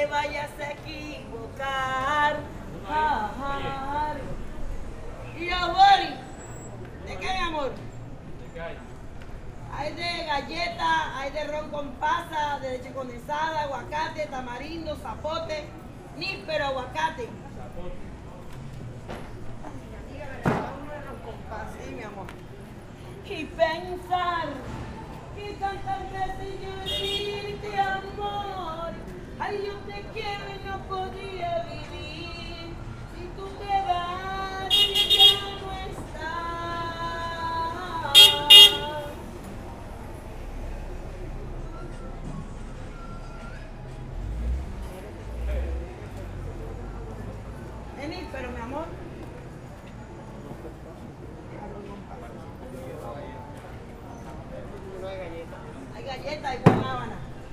vayas a equivocar. Y Bori, ¿de qué, mi amor? ¿De qué hay? Hay de galleta, hay de ron con pasa, de leche condensada, aguacate, tamarindo, zapote, níspero, aguacate. Zapote. Sí, mi amor. Y pensar que tantas veces yo decirte amor, ay, yo te quiero y no podría vivir si tú te vas y ya no estás. Vení, pero mi amor. Hay galletas, hay guanábana.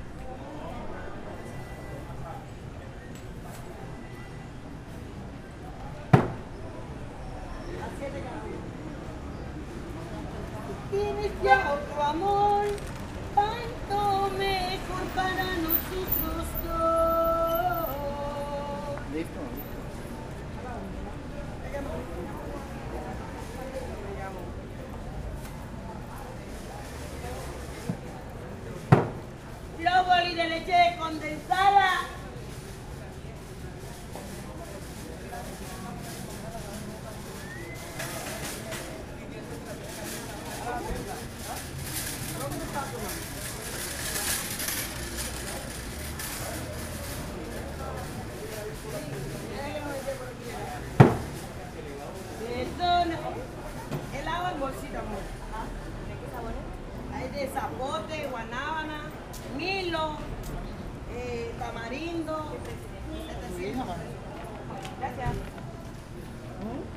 Tienes ya otro amor, tanto mejor para nosotros dos. Listo. Los bolis de leche condensada. Eso no. Helado en bolsita, amor. ¿De qué sabor es? Hay de zapote, guanábana, milo, tamarindo. 700. Gracias.